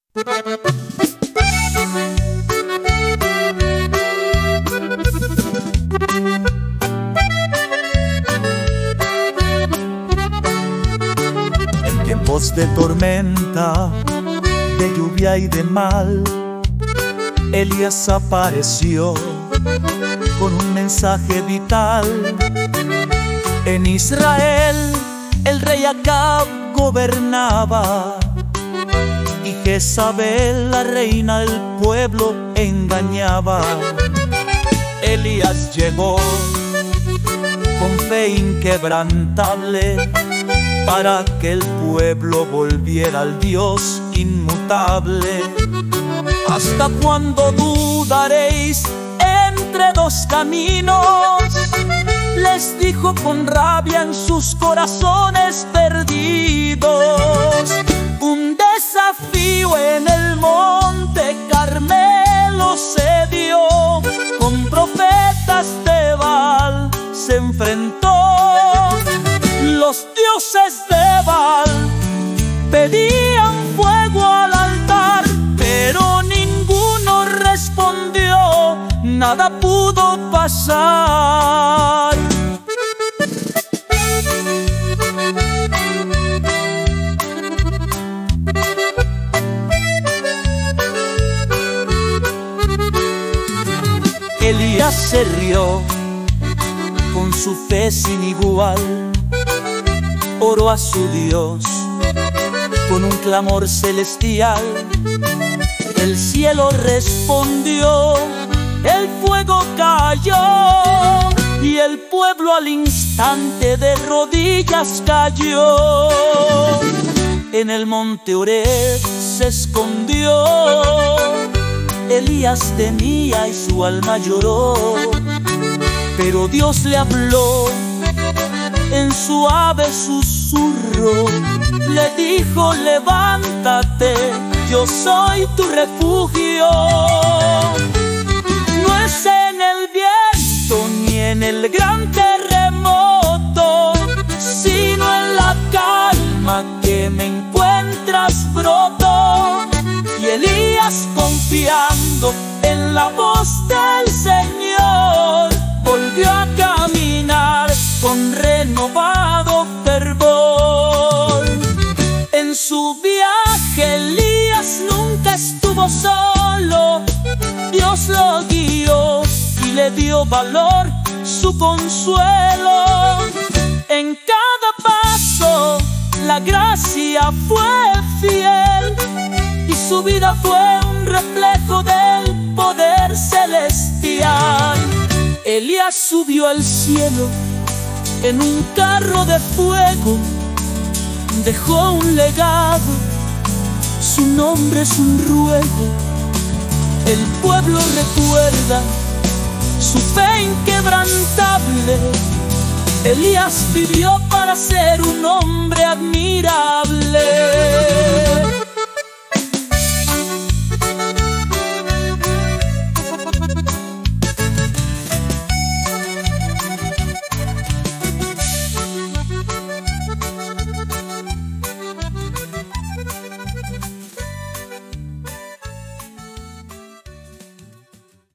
En tiempos de tormenta, de lluvia y de mal, Elías apareció con un mensaje vital. En Israel el rey Acab gobernaba y Jezabel, la reina del pueblo, engañaba. Elías llegó con fe inquebrantable para que el pueblo volviera al Dios inmutable. ¿Hasta cuándo dudaréis entre dos caminos?, les dijo con rabia en sus corazones perdidos. Un desafío en el monte Carmelo se dio, con profetas de Baal se enfrentó. Los dioses de Baal pedían fuego al altar, pero ninguno respondió, nada pudo pasar. Elías se rió con su fe sin igual, oró a su Dios con un clamor celestial. El cielo respondió, el fuego cayó y el pueblo al instante de rodillas cayó. En el monte Oreb se escondió, Elías temía y su alma lloró, pero Dios le habló en suave susurro, le dijo: levántate, yo soy tu refugio. No es en el viento ni en el gran terremoto, sino en la calma que me encuentras broto. Y Elías, confiando en la voz del Señor, volvió a caminar con renovado fervor. En su viaje Elías nunca estuvo solo, Dios lo guió y le dio valor, su consuelo. En cada paso la gracia fue fiel y su vida fue un reflejo del poder celestial. Elías subió al cielo en un carro de fuego, dejó un legado, su nombre es un ruego. El pueblo recuerda su fe inquebrantable. Elías vivió para ser un hombre admirable.